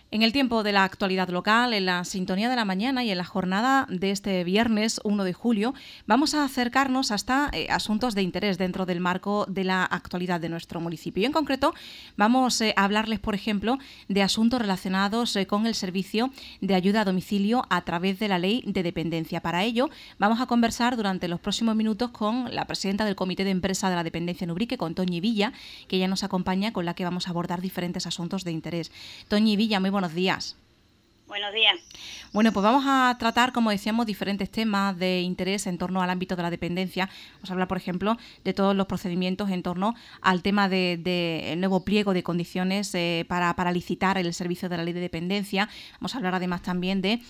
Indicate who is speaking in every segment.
Speaker 1: En el tiempo de la actualidad local, en la sintonía de la mañana y en la jornada de este viernes 1 de julio, vamos a acercarnos hasta asuntos de interés dentro del marco de la actualidad de nuestro municipio. Y en concreto, vamos a hablarles, por ejemplo, de asuntos relacionados con el servicio de ayuda a domicilio a través de la Ley de Dependencia. Para ello, vamos a conversar durante los próximos minutos con la presidenta del Comité de Empresa de la Dependencia en Ubrique, con Toñi Villa, que ya nos acompaña, con la que vamos a abordar diferentes asuntos de interés. Toñi Villa, muy buenos días.
Speaker 2: Buenos días.
Speaker 1: Bueno, pues vamos a tratar, como decíamos, diferentes temas de interés en torno al ámbito de la dependencia. Vamos a hablar, por ejemplo, de todos los procedimientos en torno al tema del nuevo pliego de condiciones para licitar el servicio de la Ley de Dependencia. Vamos a hablar además también de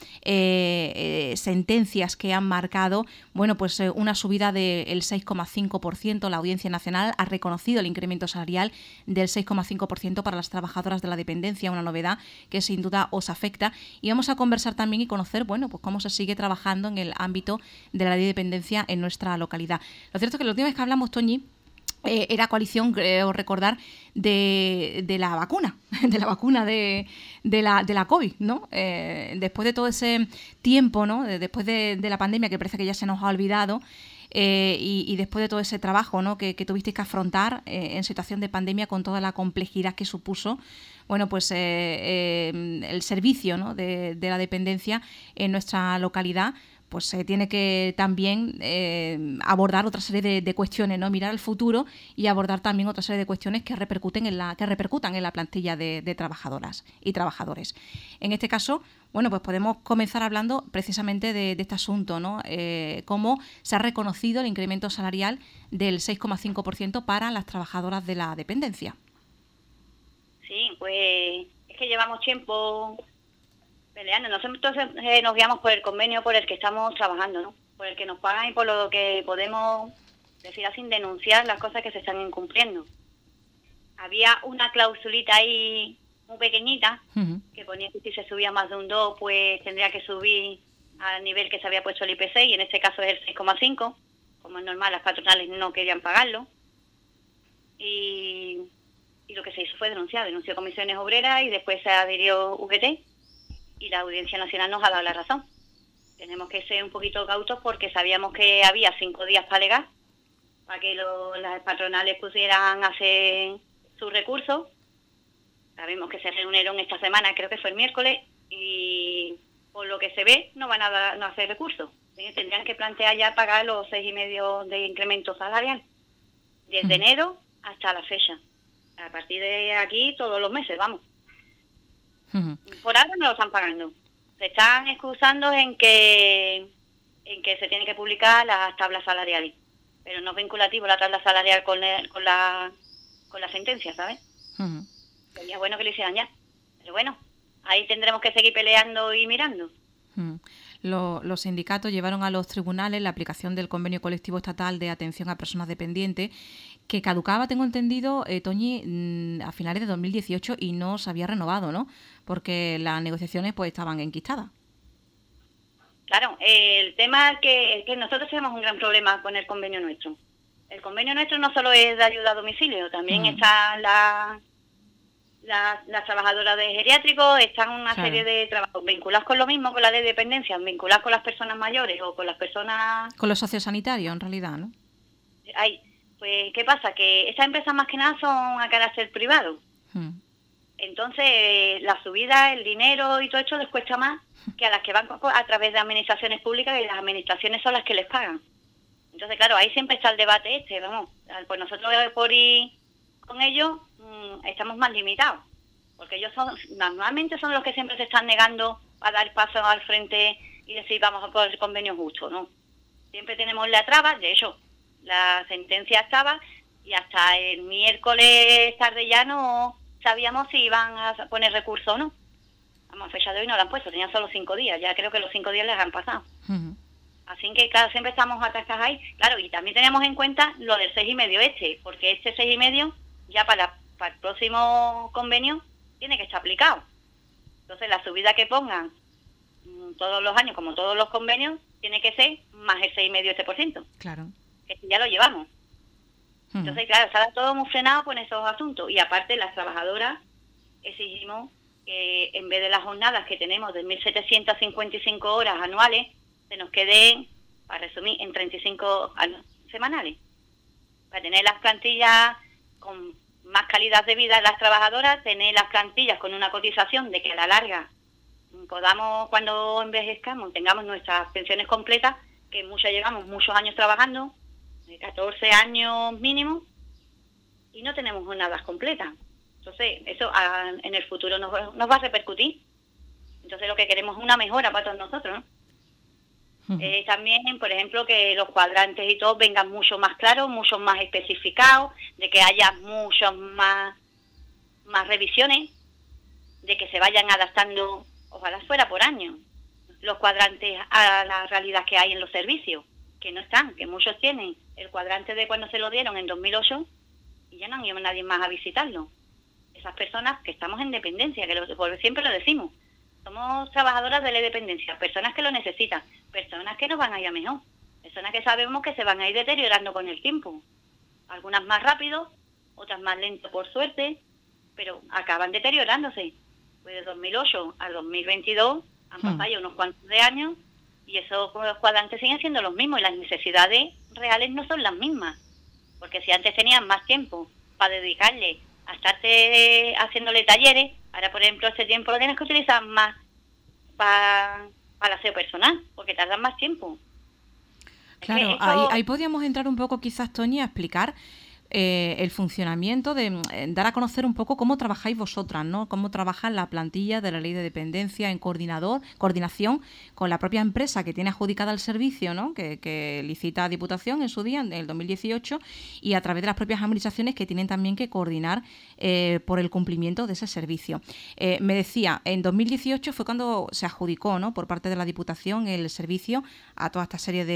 Speaker 1: sentencias que han marcado, bueno, pues una subida del 6,5%. La Audiencia Nacional ha reconocido el incremento salarial del 6,5% para las trabajadoras de la dependencia, una novedad que sin duda os afecta. Y vamos a conversar también y conocer, bueno, pues cómo se sigue trabajando en el ámbito de la Ley de Dependencia en nuestra localidad. Lo cierto es que la última vez que hablamos, Toñi, era coalición, creo recordar, de la vacuna, de la COVID, ¿no? Después de todo ese tiempo, ¿no? Después de la pandemia, que parece que ya se nos ha olvidado, y después de todo ese trabajo, ¿no? que tuvisteis que afrontar en situación de pandemia con toda la complejidad que supuso, bueno, pues el servicio, ¿no? de la dependencia en nuestra localidad, pues se tiene que también abordar otra serie de cuestiones, ¿no? Mirar al futuro y abordar también otra serie de cuestiones que repercutan en la plantilla de trabajadoras y trabajadores. En este caso, bueno, pues podemos comenzar hablando precisamente de este asunto, ¿no? Cómo se ha reconocido el incremento salarial del 6,5% para las trabajadoras de la dependencia.
Speaker 2: Sí, pues es que llevamos tiempo peleando. Nosotros nos guiamos por el convenio por el que estamos trabajando, ¿no? Por el que nos pagan y por lo que podemos decir así, denunciar las cosas que se están incumpliendo. Había una clausulita ahí muy pequeñita que ponía que si se subía más de un 2, pues tendría que subir al nivel que se había puesto el IPC, y en este caso es el 6,5. Como es normal, las patronales no querían pagarlo. Y lo que se hizo fue denunció Comisiones Obreras y después se adhirió UGT, y la Audiencia Nacional nos ha dado la razón. Tenemos que ser un poquito cautos porque sabíamos que había 5 días para alegar, para que las patronales pudieran hacer sus recursos. Sabemos que se reunieron esta semana, creo que fue el miércoles, y por lo que se ve no van a no hacer recursos. Tendrían que plantear ya pagar los 6,5 de incremento salarial desde enero hasta la fecha. A partir de aquí, todos los meses, vamos. Por ahora no lo están pagando. Se están excusando en que se tienen que publicar las tablas salariales, pero no es vinculativo la tabla salarial con la sentencia, ¿sabes? Sería bueno que lo hicieran ya. Pero bueno, ahí tendremos que seguir peleando y mirando.
Speaker 1: Los sindicatos llevaron a los tribunales la aplicación del convenio colectivo estatal de atención a personas dependientes, que caducaba, tengo entendido, Toñi, a finales de 2018 y no se había renovado, ¿no? Porque las negociaciones pues estaban enquistadas.
Speaker 2: Claro, el tema es que nosotros tenemos un gran problema con el convenio nuestro. El convenio nuestro no solo es de ayuda a domicilio, también están las trabajadoras de geriátricos, están una serie de trabajos vinculados con lo mismo, con la ley de dependencia, vinculados con las personas mayores o con las personas...
Speaker 1: Con los sociosanitarios, en realidad, ¿no?
Speaker 2: Pues, ¿qué pasa? Que estas empresas más que nada son a carácter privado. Entonces, la subida, el dinero y todo esto les cuesta más que a las que van a través de administraciones públicas, y las administraciones son las que les pagan. Entonces, claro, ahí siempre está el debate vamos. Pues nosotros por ir con ellos estamos más limitados, porque ellos normalmente son los que siempre se están negando a dar paso al frente y decir vamos a por el convenio justo, ¿no? Siempre tenemos la traba. De hecho, la sentencia estaba y hasta el miércoles tarde ya no sabíamos si iban a poner recurso o no. Vamos, a fecha de hoy no lo han puesto, tenían solo 5 días, ya creo que los 5 días les han pasado. Así que, claro, siempre estamos atascados ahí. Claro, y también tenemos en cuenta lo del 6,5 porque este 6,5 ya para el próximo convenio tiene que estar aplicado. Entonces, la subida que pongan todos los años, como todos los convenios, tiene que ser más el 6,5%.
Speaker 1: Claro.
Speaker 2: Que ya lo llevamos. Entonces, claro, está todo muy frenado con esos asuntos. Y aparte, las trabajadoras exigimos que en vez de las jornadas que tenemos de 1.755 horas anuales, se nos queden, para resumir, en 35 semanales. Para tener las plantillas con más calidad de vida de las trabajadoras, tener las plantillas con una cotización de que a la larga podamos, cuando envejezcamos, tengamos nuestras pensiones completas, que muchas llevamos muchos años trabajando, 14 años mínimo, y no tenemos jornadas completas. Entonces, eso en el futuro nos va a repercutir. Entonces, lo que queremos es una mejora para todos nosotros, ¿no? También, por ejemplo, que los cuadrantes y todo vengan mucho más claros, mucho más especificados, de que haya muchos más revisiones, de que se vayan adaptando, ojalá fuera por año, los cuadrantes a la realidad que hay en los servicios, que no están, que muchos tienen el cuadrante de cuando se lo dieron en 2008 y ya no han ido nadie más a visitarlo. Esas personas que estamos en dependencia, que siempre lo decimos, somos trabajadoras de la dependencia, personas que lo necesitan, personas que nos van a ir a mejor, personas que sabemos que se van a ir deteriorando con el tiempo, algunas más rápido, otras más lento por suerte, pero acaban deteriorándose. Pues de 2008 al 2022 han pasado ya unos cuantos de años y esos cuadrantes siguen siendo los mismos y las necesidades reales no son las mismas, porque si antes tenían más tiempo para dedicarle a estarte haciéndole talleres, ahora por ejemplo este tiempo lo tienes que utilizar más para el aseo personal, porque tardan más tiempo.
Speaker 1: Claro, ahí podríamos entrar un poco quizás, Toñi, a explicar el funcionamiento, de dar a conocer un poco cómo trabajáis vosotras, ¿no? Cómo trabaja la plantilla de la Ley de Dependencia en coordinación con la propia empresa que tiene adjudicada el servicio, ¿no? Que licita a Diputación en su día, en el 2018, y a través de las propias administraciones que tienen también que coordinar por el cumplimiento de ese servicio. Me decía, en 2018 fue cuando se adjudicó, ¿no?, por parte de la Diputación el servicio a toda esta serie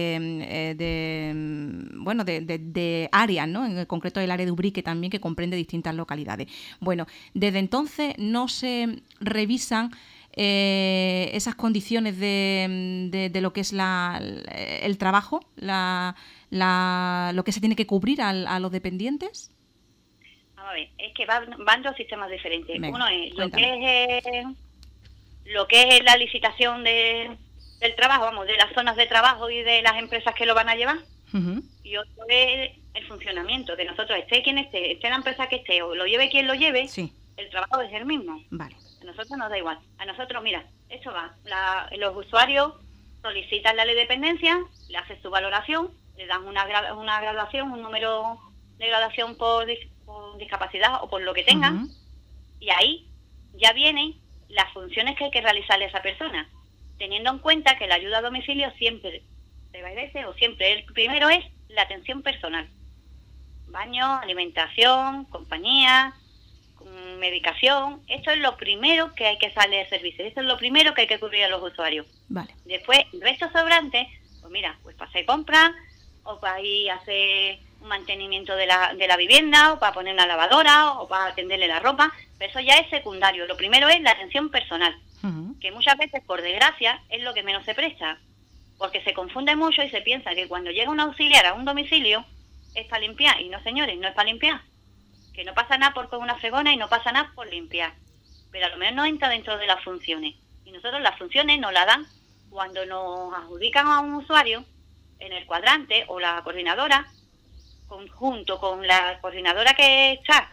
Speaker 1: de áreas, ¿no? En concreto el área de Ubrique también, que comprende distintas localidades. Bueno, desde entonces no se revisan esas condiciones de lo que es el trabajo, lo que se tiene que cubrir a los dependientes.
Speaker 2: Vamos a ver, es que van dos sistemas diferentes.
Speaker 1: Venga,
Speaker 2: uno es
Speaker 1: cuéntame.
Speaker 2: lo que es la licitación del trabajo, vamos, de las zonas de trabajo y de las empresas que lo van a llevar.
Speaker 1: Uh-huh.
Speaker 2: Y otro es el funcionamiento, que nosotros esté quien esté la empresa que esté, o lo lleve quien lo lleve,
Speaker 1: Sí.
Speaker 2: El trabajo es el mismo.
Speaker 1: Vale.
Speaker 2: A nosotros nos da igual. A nosotros, mira, esto va, los usuarios solicitan la ley de dependencia, le hacen su valoración, le dan una graduación, un número de graduación por discapacidad o por lo que tengan,
Speaker 1: Uh-huh.
Speaker 2: y ahí ya vienen las funciones que hay que realizarle a esa persona, teniendo en cuenta que la ayuda a domicilio siempre el primero es la atención personal, baño, alimentación, compañía, medicación. Esto es lo primero que hay que darle de servicio, esto es lo primero que hay que cubrir a los usuarios.
Speaker 1: Vale.
Speaker 2: Después, el resto sobrante, pues mira, pues para hacer compras, o para ir a hacer un mantenimiento de la vivienda, o para poner una lavadora, o para atenderle la ropa, pero eso ya es secundario. Lo primero es la atención personal,
Speaker 1: Uh-huh.
Speaker 2: que muchas veces, por desgracia, es lo que menos se presta, porque se confunde mucho y se piensa que cuando llega un auxiliar a un domicilio es para limpiar, y no, señores, no es para limpiar, que no pasa nada por con una fregona y no pasa nada por limpiar, pero a lo mejor no entra dentro de las funciones, y nosotros las funciones nos las dan cuando nos adjudican a un usuario en el cuadrante, o la coordinadora, junto con la coordinadora que está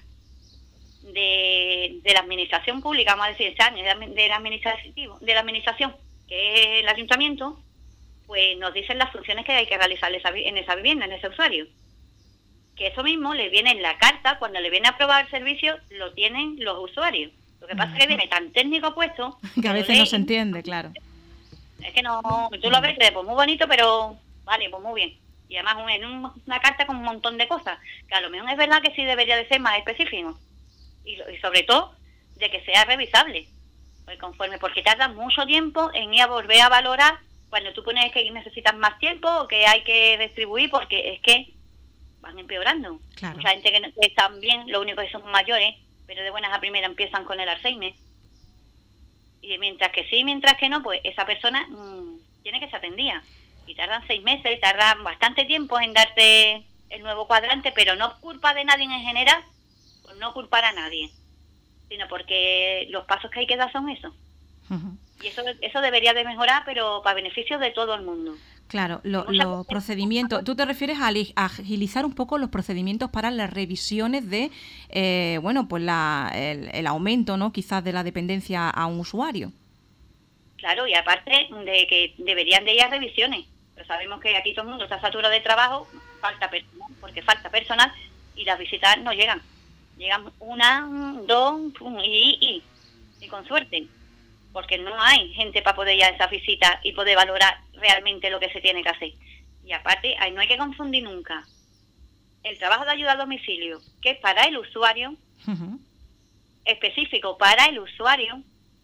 Speaker 2: de la administración pública, vamos a decir, de la administración, que es el ayuntamiento, pues nos dicen las funciones que hay que realizar en esa vivienda, en ese usuario. Que eso mismo le viene en la carta, cuando le viene a aprobar el servicio, lo tienen los usuarios. Lo que pasa es que viene tan técnico puesto
Speaker 1: Que a veces no se entiende, claro.
Speaker 2: Es que no, tú lo ves, pues muy bonito, pero vale, pues muy bien. Y además en una carta con un montón de cosas, que a lo mejor es verdad que sí debería de ser más específico. Y sobre todo, de que sea revisable. Porque tarda mucho tiempo en ir a volver a valorar cuando tú pones que necesitas más tiempo o que hay que distribuir, porque es que van empeorando.
Speaker 1: Claro.
Speaker 2: Mucha gente que están bien, lo único que son mayores, pero de buenas a primeras empiezan con el Alzheimer. Y mientras que no, pues esa persona tiene que ser atendida. Y tardan 6 meses, tardan bastante tiempo en darte el nuevo cuadrante, pero no es culpa de nadie en general, por no culpar a nadie. sino porque los pasos que hay que dar son esos.
Speaker 1: Ujú.
Speaker 2: Y eso debería de mejorar, pero para beneficio de todo el mundo.
Speaker 1: Claro, los procedimientos. ¿Tú te refieres a agilizar un poco los procedimientos para las revisiones de, pues el aumento, ¿no? Quizás de la dependencia a un usuario?
Speaker 2: Claro, y aparte de que deberían de ir a revisiones. Pero sabemos que aquí todo el mundo está saturado de trabajo, porque falta personal y las visitas no llegan. Llegan una, dos y con suerte. Porque no hay gente para poder ir a esas visitas y poder valorar realmente lo que se tiene que hacer. Y aparte, no hay que confundir nunca el trabajo de ayuda a domicilio, que es para el usuario, específico para el usuario,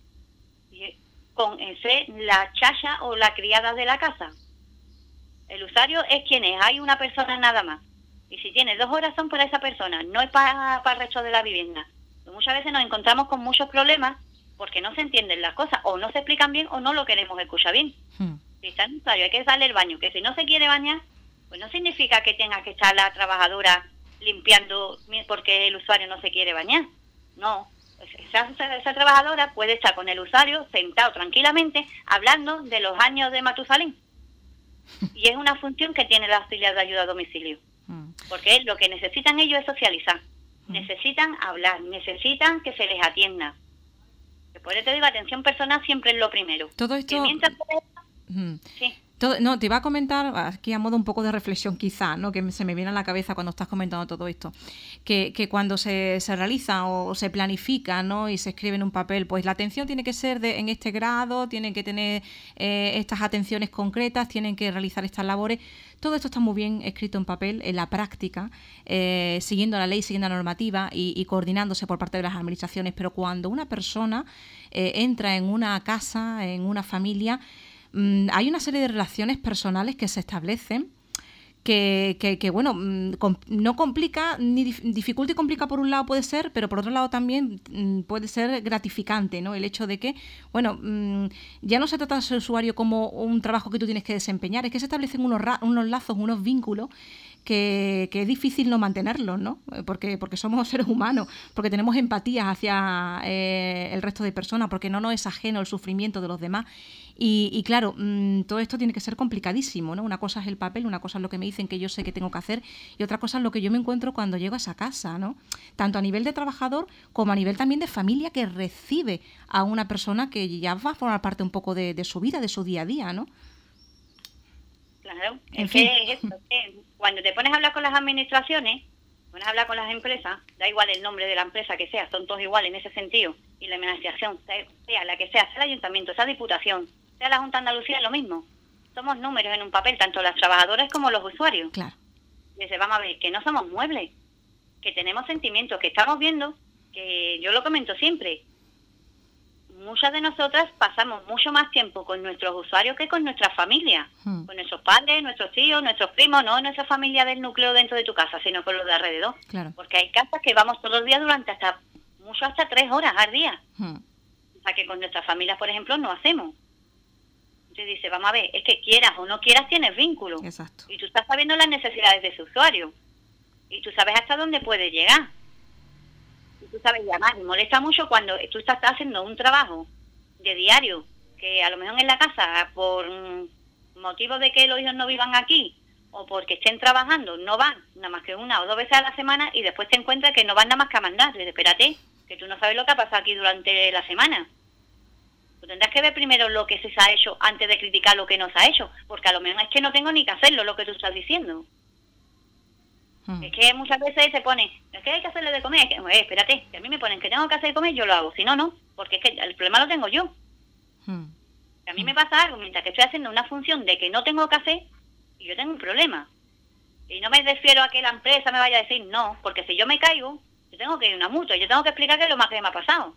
Speaker 2: con ser la chacha o la criada de la casa. El usuario es quien es, hay una persona nada más. Y si tiene 2 horas son para esa persona, no es para el resto de la vivienda. Muchas veces nos encontramos con muchos problemas porque no se entienden las cosas, o no se explican bien, o no lo queremos escuchar bien. Si está en un usuario, hay que darle el baño, que si no se quiere bañar, pues no significa que tenga que estar la trabajadora limpiando porque el usuario no se quiere bañar. No, esa trabajadora puede estar con el usuario sentado tranquilamente, hablando de los años de Matusalén. Y es una función que tiene la auxiliar de ayuda a domicilio. Porque lo que necesitan ellos es socializar. Necesitan hablar, necesitan que se les atienda. Por eso te digo, atención personal siempre es lo primero.
Speaker 1: Todo esto...
Speaker 2: Sí.
Speaker 1: No, te iba a comentar, aquí a modo un poco de reflexión quizá, ¿no? Que se me viene a la cabeza cuando estás comentando todo esto, que cuando se realiza o se planifica, ¿no? Y se escribe en un papel, pues la atención tiene que ser en este grado, tienen que tener estas atenciones concretas, tienen que realizar estas labores. Todo esto está muy bien escrito en papel, en la práctica, siguiendo la ley, siguiendo la normativa y coordinándose por parte de las administraciones, pero cuando una persona entra en una casa, en una familia, hay una serie de relaciones personales que se establecen que bueno, no complica, ni dificulta y complica por un lado puede ser, pero por otro lado también puede ser gratificante, ¿no? El hecho de que, bueno, ya no se trata de ese usuario como un trabajo que tú tienes que desempeñar, es que se establecen unos lazos, unos vínculos que es difícil no mantenerlos, ¿no? Porque somos seres humanos, porque tenemos empatía hacia el resto de personas, porque no nos es ajeno el sufrimiento de los demás. Y claro, todo esto tiene que ser complicadísimo, ¿no? Una cosa es el papel, una cosa es lo que me dicen que yo sé que tengo que hacer y otra cosa es lo que yo me encuentro cuando llego a esa casa, ¿no? Tanto a nivel de trabajador como a nivel también de familia que recibe a una persona que ya va a formar parte un poco de su vida, de su día a día, ¿no?
Speaker 2: Claro, es que es esto, cuando te pones a hablar con las administraciones, pones a hablar con las empresas, da igual el nombre de la empresa que sea, son todos iguales en ese sentido, y la administración, sea la que sea el ayuntamiento, sea diputación, sea la Junta de Andalucía, es lo mismo. Somos números en un papel, tanto las trabajadoras como los usuarios.
Speaker 1: Claro.
Speaker 2: Dice, vamos a ver, que no somos muebles, que tenemos sentimientos, que estamos viendo, que yo lo comento siempre, muchas de nosotras pasamos mucho más tiempo con nuestros usuarios que con nuestra familia, con nuestros padres, nuestros tíos, nuestros primos, no nuestra familia del núcleo dentro de tu casa, sino con los de alrededor. Claro. Porque hay casas que vamos todos los días durante hasta 3 horas al día. O sea, que con nuestras familias, por ejemplo, no hacemos. Entonces dice, vamos a ver, es que quieras o no quieras tienes vínculo.
Speaker 1: Exacto.
Speaker 2: Y tú estás sabiendo las necesidades de ese usuario. Y tú sabes hasta dónde puede llegar. Tú sabes llamar, me molesta mucho cuando tú estás haciendo un trabajo de diario, que a lo mejor en la casa, por motivo de que los hijos no vivan aquí, o porque estén trabajando, no van nada más que 1 o 2 veces a la semana, y después te encuentras que no van nada más que a mandar. Dices, espérate, que tú no sabes lo que ha pasado aquí durante la semana. Tú tendrás que ver primero lo que se ha hecho antes de criticar lo que no se ha hecho, porque a lo mejor es que no tengo ni que hacerlo, lo que tú estás diciendo. Es que muchas veces se pone, es que hay que hacerle de comer, es que, espérate, que a mí me ponen que tengo que hacer de comer, yo lo hago, si no, no, porque es que el problema lo tengo yo. A mí me pasa algo mientras que estoy haciendo una función de que no tengo que hacer, y yo tengo un problema. Y no me refiero a que la empresa me vaya a decir no, porque si yo me caigo, yo tengo que ir a una multa, yo tengo que explicar qué es lo más que me ha pasado.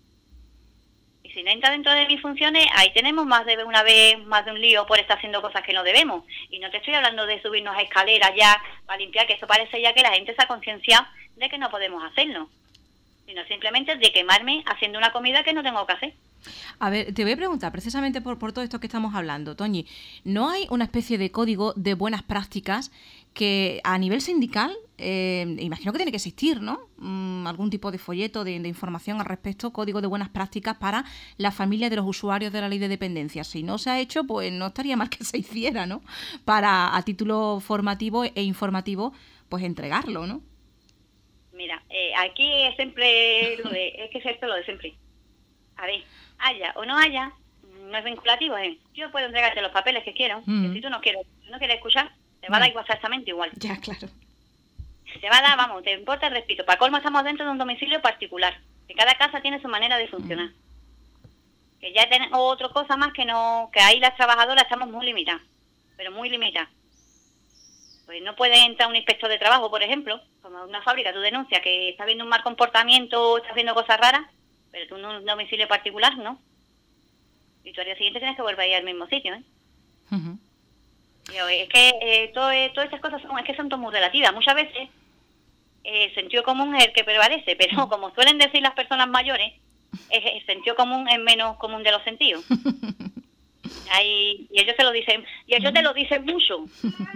Speaker 2: Y si no entra dentro de mis funciones, ahí tenemos más de un lío por estar haciendo cosas que no debemos. Y no te estoy hablando de subirnos a escaleras ya para limpiar, que eso parece ya que la gente se ha concienciado de que no podemos hacerlo. Sino simplemente de quemarme haciendo una comida que no tengo que hacer.
Speaker 1: A ver, te voy a preguntar, precisamente por todo esto que estamos hablando, Toñi, ¿no hay una especie de código de buenas prácticas que a nivel sindical imagino que tiene que existir, ¿no? Algún tipo de folleto de información al respecto, código de buenas prácticas para la familia de los usuarios de la ley de dependencia. Si no se ha hecho, pues no estaría mal que se hiciera, ¿no? Para, a título formativo e informativo, pues entregarlo, ¿no?
Speaker 2: Mira, aquí es siempre es que es esto lo de siempre. A ver, haya o no haya, no es vinculativo, yo puedo entregarte los papeles que quiero, que si tú no quieres escuchar, te va a dar igual, exactamente igual.
Speaker 1: Ya, claro.
Speaker 2: Te va a dar, vamos, te importa el respeto. Para colmo estamos dentro de un domicilio particular, que cada casa tiene su manera de funcionar. Que ya tenemos otra cosa más que ahí las trabajadoras estamos muy limitadas, pero muy limitadas. Pues no puede entrar un inspector de trabajo, por ejemplo, como en una fábrica, tú denuncias que estás viendo un mal comportamiento o estás viendo cosas raras, pero tú en un domicilio particular, ¿no? Y tú al día siguiente tienes que volver a ir al mismo sitio, ¿eh?
Speaker 1: Uh-huh.
Speaker 2: Es que todas estas cosas son muy relativas. Muchas veces el sentido común es el que prevalece, pero como suelen decir las personas mayores, el sentido común es menos común de los sentidos. Y ellos te lo dicen, te lo dicen mucho.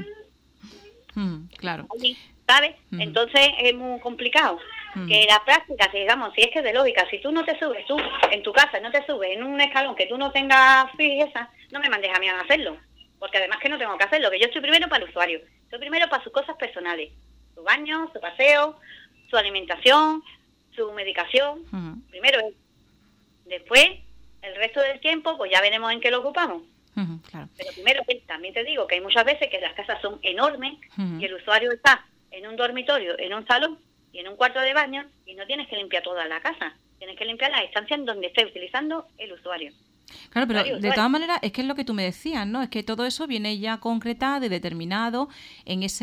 Speaker 1: Claro.
Speaker 2: ¿Sabes? Entonces es muy complicado. Que la práctica, digamos, si es que es de lógica, si tú no te subes, tú en tu casa no te subes en un escalón que tú no tengas fijeza, no me mandes a mí a hacerlo. Porque además que no tengo que hacerlo, que yo estoy primero para el usuario. Estoy primero para sus cosas personales. Su baño, su paseo, su alimentación, su medicación. Primero él. Después, el resto del tiempo, pues ya veremos en qué lo ocupamos.
Speaker 1: Claro.
Speaker 2: Pero primero, también te digo que hay muchas veces que las casas son enormes y el usuario está en un dormitorio, en un salón y en un cuarto de baño y no tienes que limpiar toda la casa. Tienes que limpiar las estancias donde esté utilizando el usuario.
Speaker 1: Claro, pero de todas maneras es que es lo que tú me decías, ¿no? Es que todo eso viene ya concretado y determinado en ese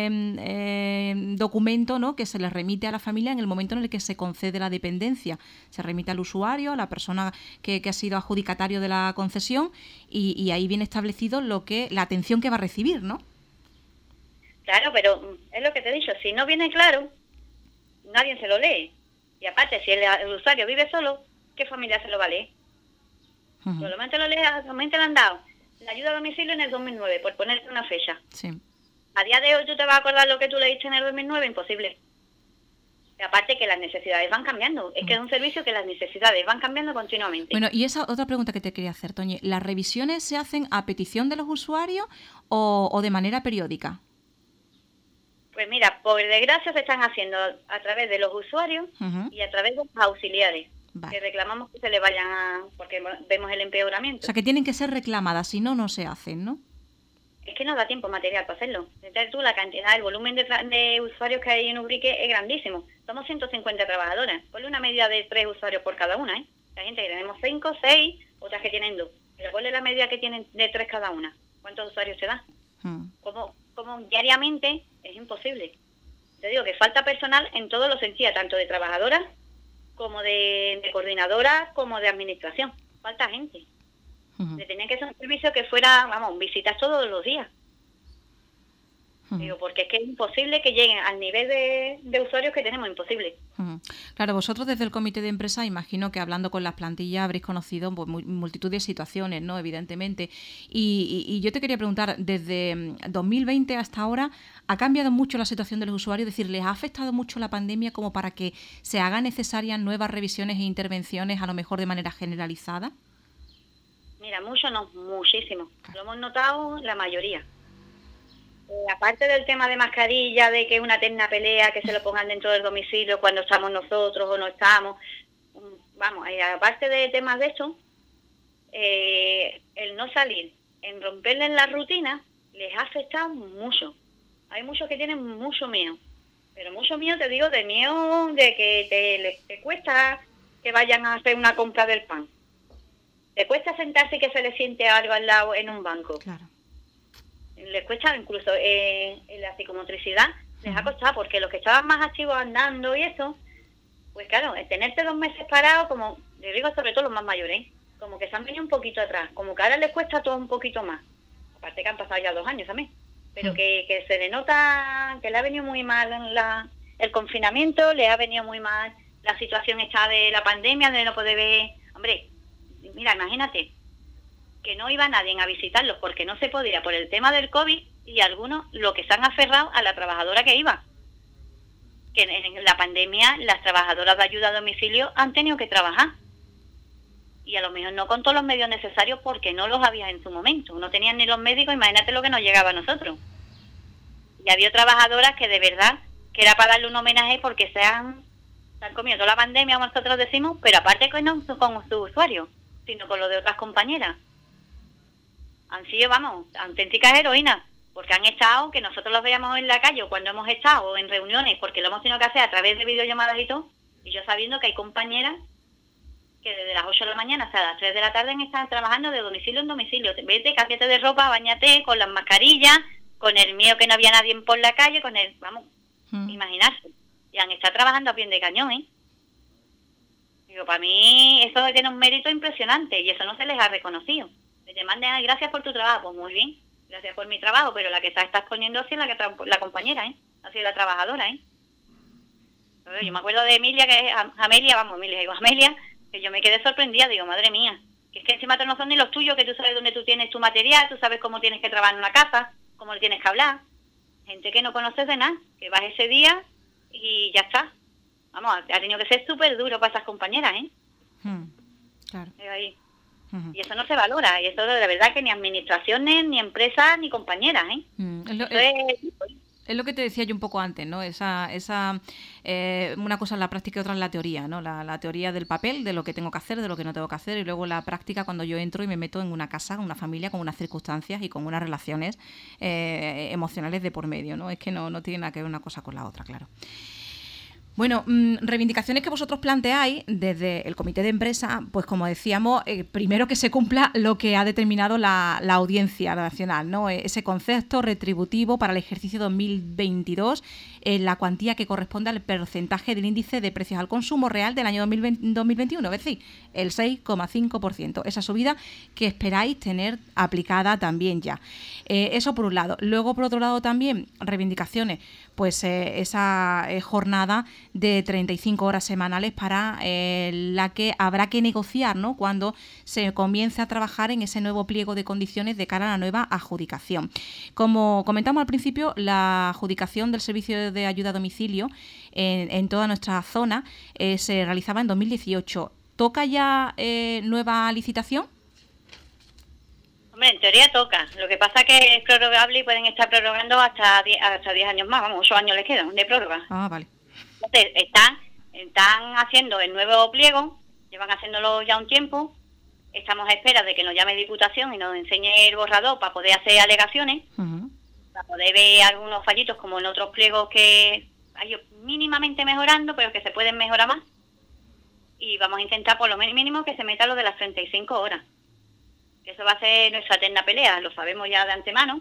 Speaker 1: documento, ¿no? Que se le remite a la familia en el momento en el que se concede la dependencia. Se remite al usuario, a la persona que ha sido adjudicatario de la concesión y ahí viene establecido la atención que va a recibir, ¿no?
Speaker 2: Claro, pero es lo que te he dicho, si no viene claro, nadie se lo lee. Y aparte, si el usuario vive solo, ¿qué familia se lo va a leer? Solamente le han dado la ayuda a domicilio en el 2009, por ponerte una fecha.
Speaker 1: Sí.
Speaker 2: A día de hoy tú te vas a acordar lo que tú le diste en el 2009, imposible. Y aparte que las necesidades van cambiando. Es que es un servicio que las necesidades van cambiando continuamente.
Speaker 1: Bueno, y esa otra pregunta que te quería hacer, Toñi. ¿Las revisiones se hacen a petición de los usuarios o de manera periódica?
Speaker 2: Pues mira, por desgracia se están haciendo a través de los usuarios y a través de los auxiliares. Vale. Que reclamamos que se le vayan porque vemos el empeoramiento.
Speaker 1: O sea, que tienen que ser reclamadas, si no, no se hacen, ¿no?
Speaker 2: Es que no da tiempo material para hacerlo. Entonces tú, la cantidad, el volumen de usuarios que hay en Ubrique es grandísimo. Somos 150 trabajadoras. Ponle una media de 3 usuarios por cada una, ¿eh? Hay gente que tenemos 5, 6, otras que tienen 2. Pero ponle la media que tienen de 3 cada una. ¿Cuántos usuarios se da? Como diariamente es imposible. Te digo que falta personal en todos los sentidos, tanto de trabajadoras como de coordinadoras, como de administración. Falta gente. Tenía que ser un servicio que fuera, visitas todos los días. Digo, porque es que es imposible que lleguen al nivel de usuarios que tenemos, imposible.
Speaker 1: Claro, vosotros desde el comité de empresa, imagino que hablando con las plantillas habréis conocido pues, multitud de situaciones, ¿no? Evidentemente. Y yo te quería preguntar, desde 2020 hasta ahora, ¿ha cambiado mucho la situación de los usuarios? Es decir, ¿les ha afectado mucho la pandemia como para que se hagan necesarias nuevas revisiones e intervenciones, a lo mejor de manera generalizada?
Speaker 2: Mira, mucho no, muchísimo. Lo hemos notado la mayoría. Aparte del tema de mascarilla, de que es una eterna pelea, que se lo pongan dentro del domicilio cuando estamos nosotros o no estamos, aparte de temas de eso, el no salir, en romperles la rutina, les ha afectado mucho. Hay muchos que tienen mucho miedo, pero mucho miedo, te digo, de miedo de que te cuesta que vayan a hacer una compra del pan. Te cuesta sentarse y que se le siente algo al lado en un banco. Claro. Les cuesta incluso la psicomotricidad, les ha costado, porque los que estaban más activos andando y eso, pues claro, tenerte 2 meses parado, como les digo, sobre todo los más mayores, como que se han venido un poquito atrás, como que ahora les cuesta todo un poquito más. Aparte que han pasado ya 2 años también, pero que se le nota que le ha venido muy mal el confinamiento, le ha venido muy mal la situación esta de la pandemia, de no poder ver. Hombre, mira, imagínate que no iba nadie a visitarlos porque no se podía por el tema del COVID y algunos lo que se han aferrado a la trabajadora que iba. que en la pandemia las trabajadoras de ayuda a domicilio han tenido que trabajar. Y a lo mejor no con todos los medios necesarios porque no los había en su momento. No tenían ni los médicos, imagínate lo que nos llegaba a nosotros. Y había trabajadoras que de verdad, que era para darle un homenaje porque se han comido toda la pandemia, como nosotros decimos, pero aparte que no con sus usuarios, sino con lo de otras compañeras. Han sido, vamos, auténticas heroínas, porque han estado, que nosotros los veíamos en la calle o cuando hemos estado en reuniones, porque lo hemos tenido que hacer a través de videollamadas y todo, y yo sabiendo que hay compañeras que desde las 8 de la mañana hasta las 3 de la tarde están trabajando de domicilio en domicilio. Vete, cámbiate de ropa, bañate, con las mascarillas, con el miedo que no había nadie por la calle, con el, vamos, imaginarse. Y han estado trabajando a pie de cañón, ¿eh? Digo, para mí eso tiene un mérito impresionante y eso no se les ha reconocido. Te manden, "Ay, gracias por tu trabajo", pues muy bien, gracias por mi trabajo, pero la que se está exponiendo sí es la compañera, ¿eh? Ha sido la trabajadora, ¿eh? Yo me acuerdo de Emilia, que es Amelia, que yo me quedé sorprendida, digo, madre mía, que es que encima no son ni los tuyos, que tú sabes dónde tú tienes tu material, tú sabes cómo tienes que trabajar en una casa, cómo le tienes que hablar. Gente que no conoces de nada, que vas ese día y ya está. Vamos, ha tenido que ser súper duro para esas compañeras, ¿eh?
Speaker 1: Claro.
Speaker 2: Ahí. Y eso no se valora, y eso de verdad que ni administraciones, ni empresas, ni compañeras, ¿eh?
Speaker 1: Es lo que te decía yo un poco antes, ¿no? Una cosa es la práctica y otra es la teoría, ¿no? La teoría del papel, de lo que tengo que hacer, de lo que no tengo que hacer, y luego la práctica cuando yo entro y me meto en una casa, una familia, con unas circunstancias y con unas relaciones emocionales de por medio, ¿no? Es que no tiene nada que ver una cosa con la otra, claro. Bueno, reivindicaciones que vosotros planteáis desde el comité de empresa, pues como decíamos, primero que se cumpla lo que ha determinado la Audiencia Nacional, ¿no? Ese concepto retributivo para el ejercicio 2022, la cuantía que corresponde al porcentaje del índice de precios al consumo real del año 2021, es decir, el 6,5%. Esa subida que esperáis tener aplicada también ya. Eso por un lado. Luego, por otro lado, también reivindicaciones, pues esa jornada de 35 horas semanales para la que habrá que negociar, ¿no?, cuando se comience a trabajar en ese nuevo pliego de condiciones de cara a la nueva adjudicación. Como comentamos al principio, la adjudicación del servicio de ayuda a domicilio en toda nuestra zona se realizaba en 2018. ¿Toca ya nueva licitación?
Speaker 2: Hombre, en teoría toca. Lo que pasa es que es prorrogable y pueden estar prorrogando hasta 10 años más. Vamos, 8 años les quedan de prórroga.
Speaker 1: Ah, vale.
Speaker 2: Entonces, están haciendo el nuevo pliego, llevan haciéndolo ya un tiempo. Estamos a espera de que nos llame Diputación y nos enseñe el borrador para poder hacer alegaciones, para poder ver algunos fallitos como en otros pliegos que hay mínimamente mejorando, pero que se pueden mejorar más. Y vamos a intentar por lo mínimo que se meta lo de las 35 horas. Eso va a ser nuestra eterna pelea, lo sabemos ya de antemano,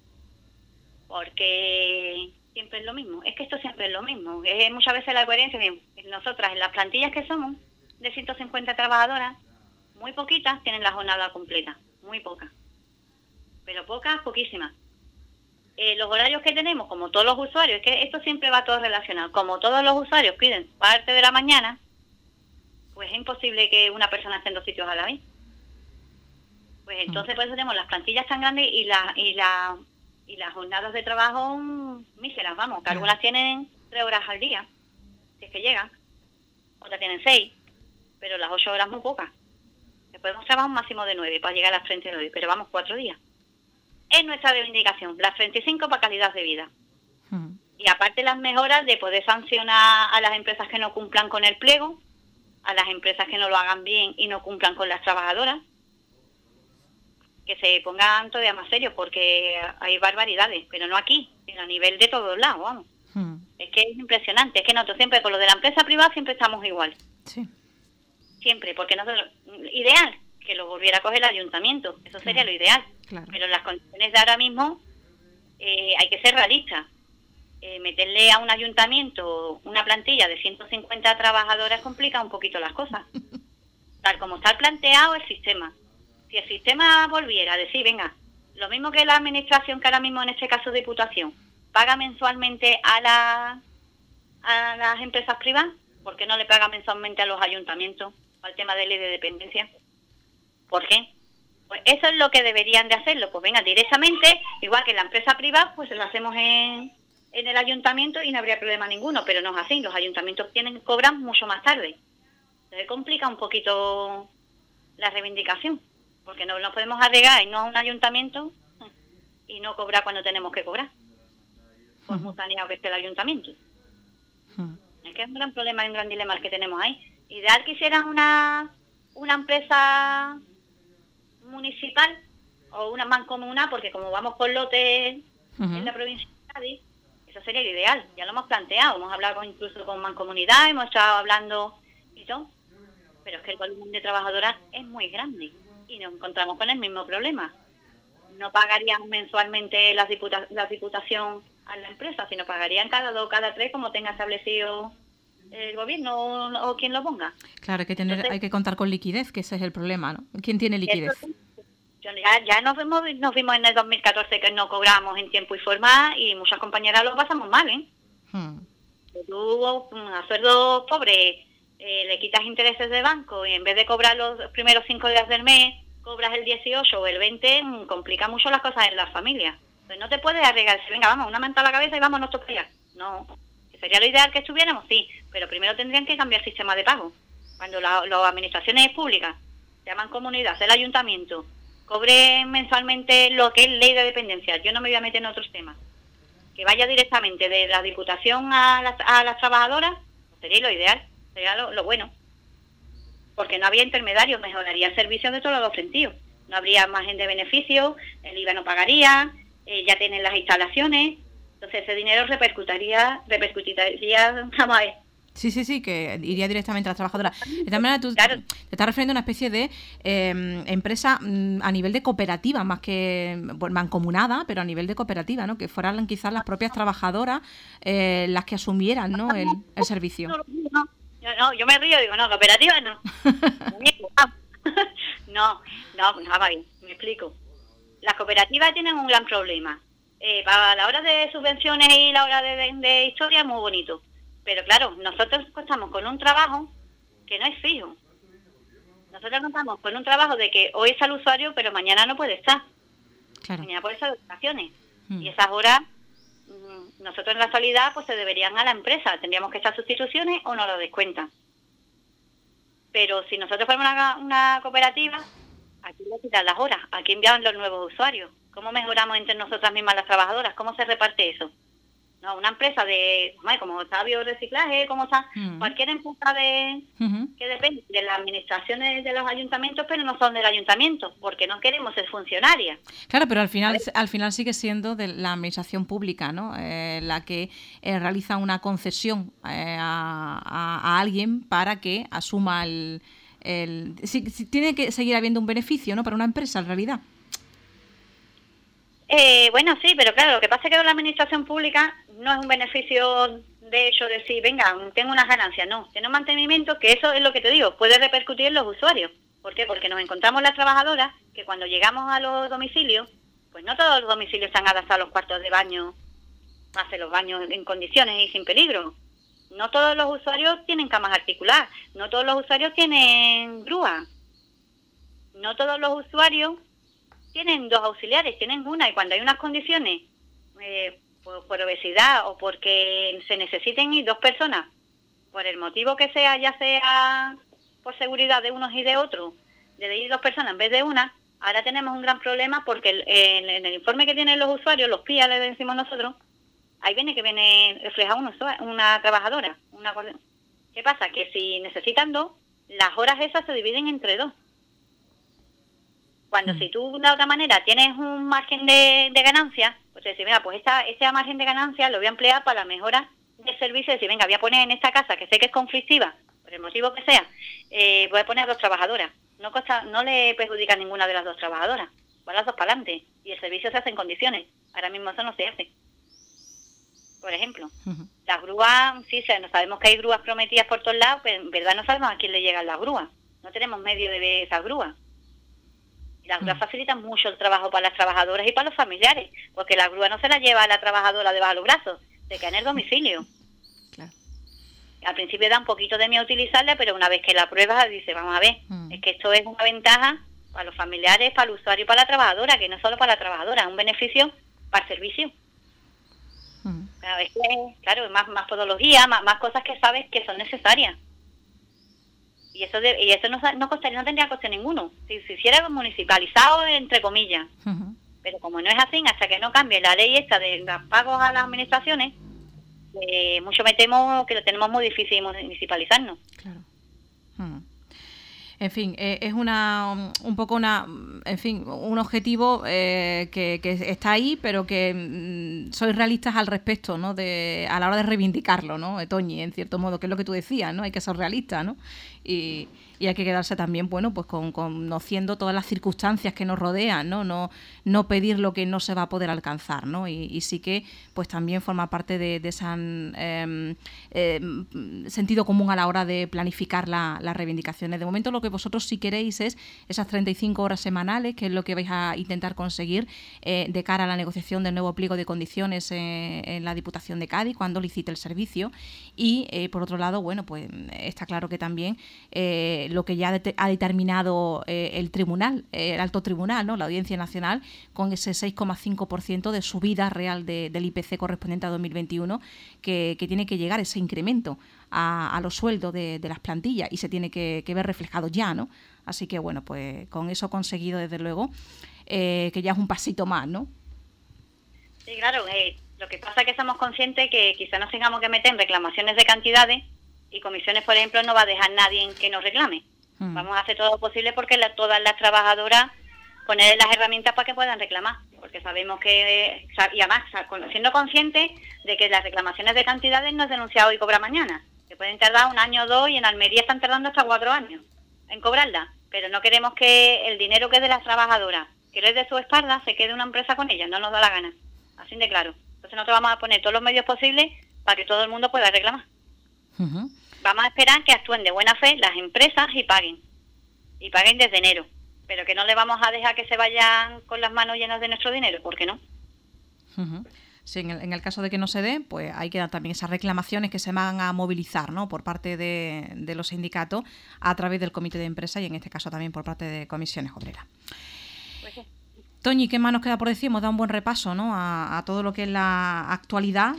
Speaker 2: porque siempre es lo mismo. Es que esto siempre es lo mismo. Es muchas veces la coherencia. Nosotras, en las plantillas que somos, de 150 trabajadoras, muy poquitas tienen la jornada completa, muy pocas. Pero pocas, poquísimas. Los horarios que tenemos, como todos los usuarios, es que esto siempre va todo relacionado. Como todos los usuarios piden parte de la mañana, pues es imposible que una persona esté en 2 sitios a la vez. Pues entonces por eso tenemos las plantillas tan grandes y las jornadas de trabajo míseras, vamos, que algunas tienen 3 horas al día, si es que llegan, otras tienen 6, pero las 8 horas muy pocas. Después podemos trabajar un máximo de 9 para llegar a las 39, pero vamos 4 días. Es nuestra reivindicación, las 35 para calidad de vida. Y aparte las mejoras de poder sancionar a las empresas que no cumplan con el pliego, a las empresas que no lo hagan bien y no cumplan con las trabajadoras, que se pongan todavía más serios, porque hay barbaridades, pero no aquí, sino a nivel de todos lados, vamos. Es que es impresionante, es que nosotros siempre con lo de la empresa privada siempre estamos igual.
Speaker 1: Sí.
Speaker 2: Siempre, porque nosotros, ideal, que lo volviera a coger el ayuntamiento, eso sería lo ideal. Claro. Pero en las condiciones de ahora mismo hay que ser realistas. Meterle a un ayuntamiento una plantilla de 150 trabajadoras complica un poquito las cosas. Tal como está planteado el sistema. Si el sistema volviera a decir, venga, lo mismo que la administración, que ahora mismo en este caso Diputación, paga mensualmente a las empresas privadas, ¿por qué no le paga mensualmente a los ayuntamientos al tema de ley de dependencia? ¿Por qué? Pues eso es lo que deberían de hacerlo. Pues venga, directamente, igual que en la empresa privada, pues lo hacemos en en el ayuntamiento y no habría problema ninguno, pero no es así, los ayuntamientos cobran mucho más tarde. Entonces complica un poquito la reivindicación, porque no podemos arriesgar irnos a un ayuntamiento y no cobrar cuando tenemos que cobrar, por muy saneado que esté el ayuntamiento. Es que es un gran problema y un gran dilema el que tenemos ahí. Ideal que hicieran una empresa municipal o una mancomunada, porque como vamos por lotes en la provincia de Cádiz, eso sería el ideal. Ya lo hemos planteado, hemos hablado incluso con mancomunidad, hemos estado hablando y todo, pero es que el volumen de trabajadoras es muy grande y nos encontramos con el mismo problema. No pagarían mensualmente la diputación a la empresa, sino pagarían cada 2, cada 3, como tenga establecido el gobierno o quien lo ponga.
Speaker 1: Claro, hay que contar con liquidez, que ese es el problema, ¿no? ¿Quién tiene liquidez?
Speaker 2: Ya nos vimos en el 2014 que no cobramos en tiempo y forma y muchas compañeras lo pasamos mal, ¿eh? Tú a sueldo pobre le quitas intereses de banco y en vez de cobrar los primeros 5 días del mes, cobras el 18 o el 20, complica mucho las cosas en la familia. Pues no te puedes arriesgar, venga, vamos, una manta a la cabeza y vámonos todos para allá. No, que sería lo ideal que estuviéramos, sí, pero primero tendrían que cambiar el sistema de pago. Cuando las administraciones públicas llaman comunidad, el ayuntamiento, cobren mensualmente lo que es ley de dependencia, yo no me voy a meter en otros temas, que vaya directamente de la diputación a las trabajadoras, sería lo ideal, sería lo bueno, porque no había intermediarios, mejoraría el servicio de todos los sentidos, no habría margen de beneficio, el IVA no pagaría, ya tienen las instalaciones, entonces ese dinero repercutiría, vamos a ver.
Speaker 1: Sí, que iría directamente a las trabajadoras. De tal manera, tú
Speaker 2: claro,
Speaker 1: te estás refiriendo a una especie de empresa a nivel de cooperativa, más que mancomunada, pero a nivel de cooperativa, ¿no? Que fueran quizás las propias trabajadoras las que asumieran, ¿no? el servicio.
Speaker 2: No, yo me río, digo, no, cooperativa no. No, va bien, me explico. Las cooperativas tienen un gran problema. Para la hora de subvenciones y la hora de historia es muy bonito. Pero claro, nosotros contamos con un trabajo que no es fijo. Nosotros contamos con un trabajo de que hoy está el usuario, pero mañana no puede estar. Claro. Mañana puede estar de vacaciones. Y esas horas, nosotros en la actualidad, pues se deberían a la empresa. Tendríamos que estar sustituciones o no lo descuentan. Pero si nosotros fuéramos una cooperativa, aquí le quitan las horas, aquí enviaban los nuevos usuarios. ¿Cómo mejoramos entre nosotras mismas las trabajadoras? ¿Cómo se reparte eso? No, una empresa como está biorreciclaje, como está cualquier empresa que depende de las administraciones de los ayuntamientos, pero no son del ayuntamiento, porque no queremos ser funcionarias.
Speaker 1: Claro, pero al final sigue siendo de la administración pública, ¿no? La que realiza una concesión a alguien para que asuma si tiene que seguir habiendo un beneficio, ¿no? Para una empresa, en realidad.
Speaker 2: Bueno, sí, pero claro, lo que pasa es que la administración pública no es un beneficio de hecho de decir, venga, tengo unas ganancias, no, tiene un mantenimiento, que eso es lo que te digo, puede repercutir en los usuarios. ¿Por qué? Porque nos encontramos las trabajadoras que cuando llegamos a los domicilios, pues no todos los domicilios están adaptados a los cuartos de baño, hacer los baños en condiciones y sin peligro. No todos los usuarios tienen camas articuladas, no todos los usuarios tienen grúa, no todos los usuarios tienen 2 auxiliares, tienen una, y cuando hay unas condiciones por obesidad o porque se necesiten ir 2 personas, por el motivo que sea, ya sea por seguridad de unos y de otros, de ir 2 personas en vez de una, ahora tenemos un gran problema porque en el informe que tienen los usuarios, los PIA le decimos nosotros, ahí viene reflejada una trabajadora. ¿Qué pasa? Que si necesitan 2, las horas esas se dividen entre 2. Cuando si tú de otra manera tienes un margen de ganancia, pues decir, mira, pues este margen de ganancia lo voy a emplear para la mejora del servicio, decir, venga, voy a poner en esta casa que sé que es conflictiva, por el motivo que sea, voy a poner 2 trabajadoras. No le perjudica a ninguna de las 2 trabajadoras, van las 2 para adelante y el servicio se hace en condiciones. Ahora mismo eso no se hace. Por ejemplo, las grúas, sí, sabemos que hay grúas prometidas por todos lados, pero en verdad no sabemos a quién le llegan las grúas. No tenemos medio de ver esas grúas. Las grúas facilitan mucho el trabajo para las trabajadoras y para los familiares, porque la grúa no se la lleva a la trabajadora debajo de los brazos, se queda en el domicilio. Claro. Al principio da un poquito de miedo utilizarla, pero una vez que la pruebas, dice, vamos a ver, es que esto es una ventaja para los familiares, para el usuario y para la trabajadora, que no solo para la trabajadora, es un beneficio para el servicio. Es que, claro, más podología, más cosas que sabes que son necesarias. Y eso no tendría coste ninguno, si se hiciera municipalizado, entre comillas.
Speaker 1: Ujú.
Speaker 2: Pero como no es así, hasta que no cambie la ley esta de los pagos a las administraciones, mucho me temo que lo tenemos muy difícil municipalizarnos.
Speaker 1: Claro. Ujú. En fin, es un objetivo que está ahí, pero que sois realistas al respecto, ¿no? A la hora de reivindicarlo, ¿no? Toñi, en cierto modo, que es lo que tú decías, ¿no? Hay que ser realistas, ¿no? Y hay que quedarse también, bueno, pues conociendo todas las circunstancias que nos rodean, ¿no? No pedir lo que no se va a poder alcanzar, ¿no? Y sí que, pues también forma parte de ese sentido común a la hora de planificar las reivindicaciones. De momento, lo que vosotros sí queréis es esas 35 horas semanales, que es lo que vais a intentar conseguir de cara a la negociación del nuevo pliego de condiciones en la Diputación de Cádiz, cuando licite el servicio. Y, por otro lado, bueno, pues está claro que también lo que ya ha determinado el tribunal, el alto tribunal, ¿no? La Audiencia Nacional, con ese 6,5% de subida real del IPC correspondiente a 2021, que tiene que llegar ese incremento a los sueldos de las plantillas y se tiene que ver reflejado ya, ¿no? Así que, bueno, pues con eso conseguido, desde luego, que ya es un pasito más, ¿no?
Speaker 2: Sí, claro. Lo que pasa es que somos conscientes que quizá nos tengamos que meter en reclamaciones de cantidades y comisiones, por ejemplo, no va a dejar nadie en que nos reclame. Vamos a hacer todo lo posible porque todas las trabajadoras poner las herramientas para que puedan reclamar, porque sabemos que, y además siendo conscientes de que las reclamaciones de cantidades no es denunciado y cobra mañana, que pueden tardar 1 año o 2, y en Almería están tardando hasta 4 años en cobrarla, pero no queremos que el dinero que es de las trabajadoras, que es de su espalda, se quede una empresa con ellas, no nos da la gana, así de claro. Entonces nosotros vamos a poner todos los medios posibles para que todo el mundo pueda reclamar.
Speaker 1: Uh-huh.
Speaker 2: Vamos a esperar que actúen de buena fe las empresas y paguen desde enero, pero que no le vamos a dejar que se vayan con las manos llenas de nuestro dinero, ¿por qué no?
Speaker 1: Uh-huh. Sí, en el caso de que no se dé, pues hay que dar también esas reclamaciones que se van a movilizar, ¿no? Por parte de los sindicatos a través del comité de empresa y en este caso también por parte de comisiones obreras.
Speaker 2: Pues sí.
Speaker 1: Toñi, ¿qué más nos queda por decir? Hemos dado un buen repaso, ¿no? a todo lo que es la actualidad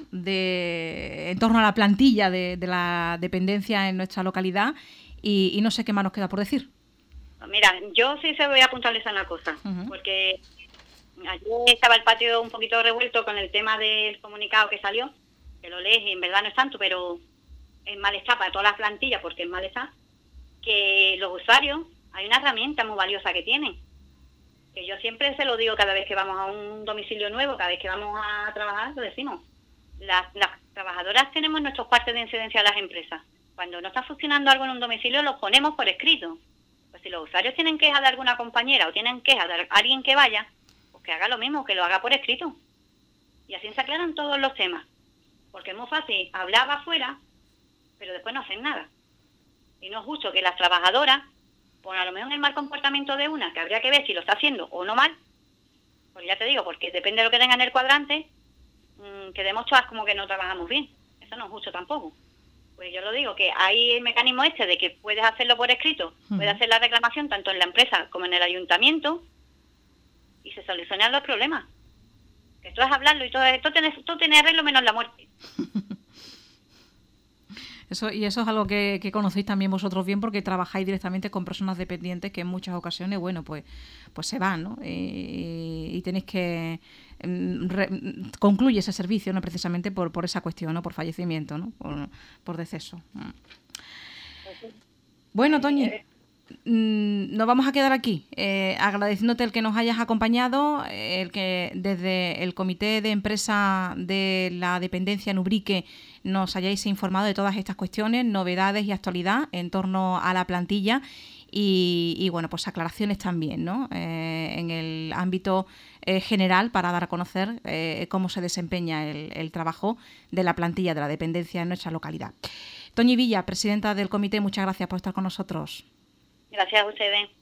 Speaker 1: en torno a la plantilla de la dependencia en nuestra localidad y no sé qué más nos queda por decir.
Speaker 2: Mira, yo sí se voy a puntualizar una cosa, porque ayer estaba el patio un poquito revuelto con el tema del comunicado que salió, que lo lees y en verdad no es tanto, pero es malestar para todas las plantillas, porque es malestar, que los usuarios, hay una herramienta muy valiosa que tienen, que yo siempre se lo digo cada vez que vamos a un domicilio nuevo, cada vez que vamos a trabajar, lo decimos. Las trabajadoras tenemos nuestros partes de incidencia a las empresas. Cuando no está funcionando algo en un domicilio, lo ponemos por escrito. Pues si los usuarios tienen quejas de alguna compañera o tienen quejas de alguien que vaya, pues que haga lo mismo, que lo haga por escrito. Y así se aclaran todos los temas. Porque es muy fácil hablar afuera, pero después no hacen nada. Y no es justo que las trabajadoras, pues a lo mejor en el mal comportamiento de una, que habría que ver si lo está haciendo o no mal, pues ya te digo, porque depende de lo que tenga en el cuadrante, quedemos todas como que no trabajamos bien. Eso no es justo tampoco. Pues yo lo digo, que hay el mecanismo de que puedes hacerlo por escrito, puedes hacer la reclamación tanto en la empresa como en el ayuntamiento y se solucionan los problemas. Que esto es hablarlo y todo tiene arreglo menos la muerte.
Speaker 1: Eso es algo que conocéis también vosotros bien porque trabajáis directamente con personas dependientes que en muchas ocasiones, bueno, pues se van, ¿no? Y tenéis que concluye ese servicio, ¿no? Precisamente por esa cuestión, ¿no? Por fallecimiento, ¿no? Por deceso. Bueno, Toñi, nos vamos a quedar aquí, agradeciéndote el que nos hayas acompañado, el que desde el comité de empresa de la dependencia en Ubrique nos hayáis informado de todas estas cuestiones, novedades y actualidad en torno a la plantilla y bueno, pues aclaraciones también, ¿no? En el ámbito general para dar a conocer cómo se desempeña el trabajo de la plantilla de la dependencia en nuestra localidad. Toñi Villa, presidenta del comité, muchas gracias por estar con nosotros.
Speaker 2: Gracias a ustedes.